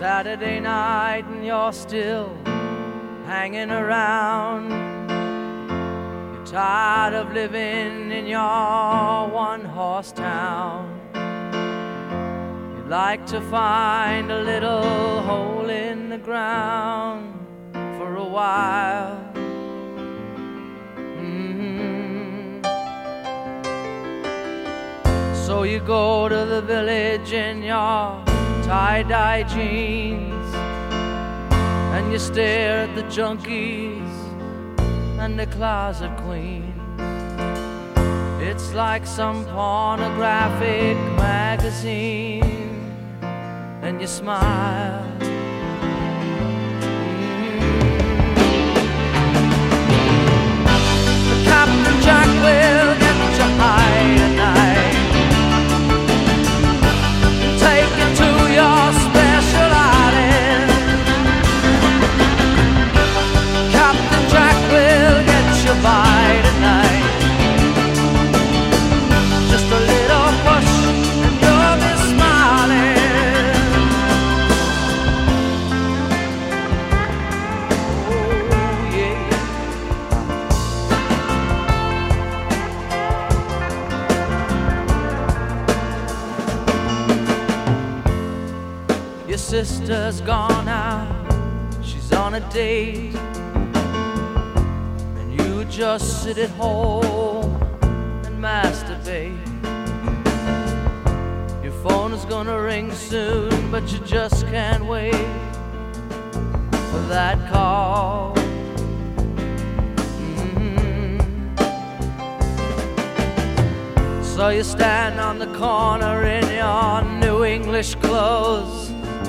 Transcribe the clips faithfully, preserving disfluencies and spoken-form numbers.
Saturday night and you're still hanging around. You're tired of living in your one-horse town. You'd like to find a little hole in the ground for a while. Mm-hmm. So you go to the village in your tie-dye jeans, and you stare at the junkies and the closet queens. It's like some pornographic magazine, and you smile. Mm-hmm. The Captain Jack will get you high tonight, take you to your special island. Captain Jack will get you by tonight. Just a little push and you'll be smiling. Oh yeah. Your sister's gone out, she's on a date, and you just sit at home and masturbate. Your phone is gonna ring soon, but you just can't wait for that call. Mm-hmm. So you stand on the corner in your new English clothes,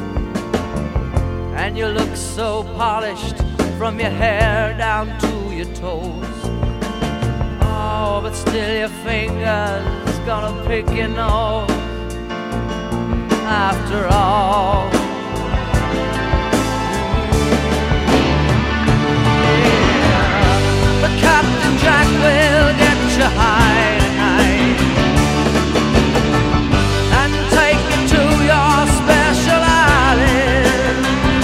and you look so polished from your hair down to your toes. Oh, but still your fingers gonna pick your nose after all. Yeah. But Captain Jack will get you high tonight and take you to your special island.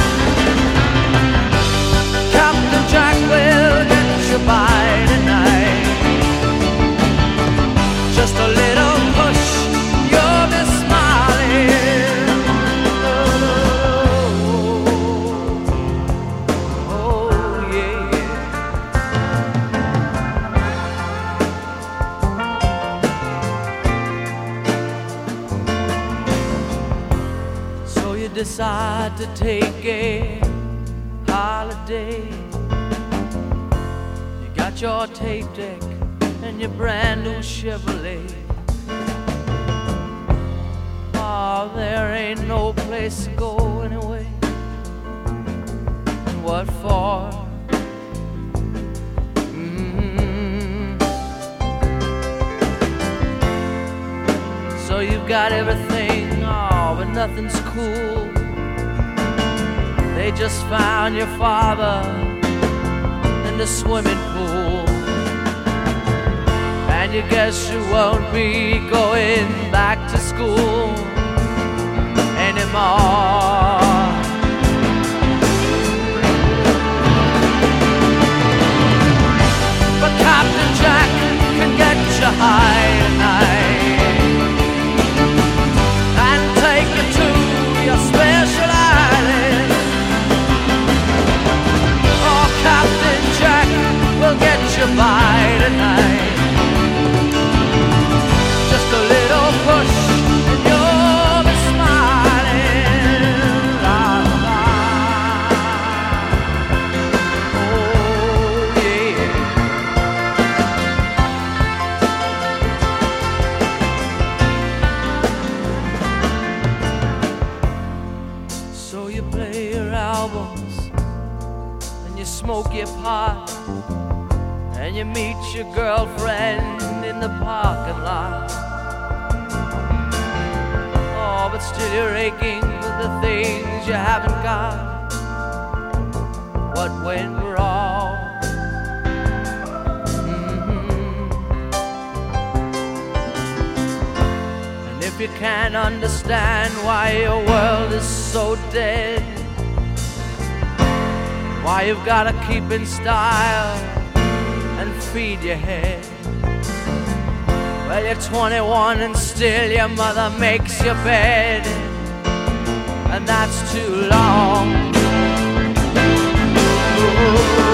Captain Jack will get you by tonight. Just a little push, you'll be smiling. Oh, oh yeah. So you decide to take a holiday. You got your tape deck and your brand new Chevrolet. Oh, there ain't no place to go anyway. And what for? Mm-hmm. So you've got everything, oh, but nothing's cool. They just found your father in the swimming pool, and you guess you won't be going back to school anymore. But Captain Jack can get you high tonight and take you to your special island. Oh, Captain Jack will get you by tonight. Just a little push and you'll be smiling. La, la, la. Oh yeah. So you play your albums and you smoke your pot, and you meet your girlfriend in the parking lot. Oh, but still you're aching for the things you haven't got. What went wrong? Mm-hmm. And if you can't understand why your world is so dead, why you've gotta keep in style and feed your head. Well, you're twenty-one and still your mother makes your bed, and that's too long. Ooh.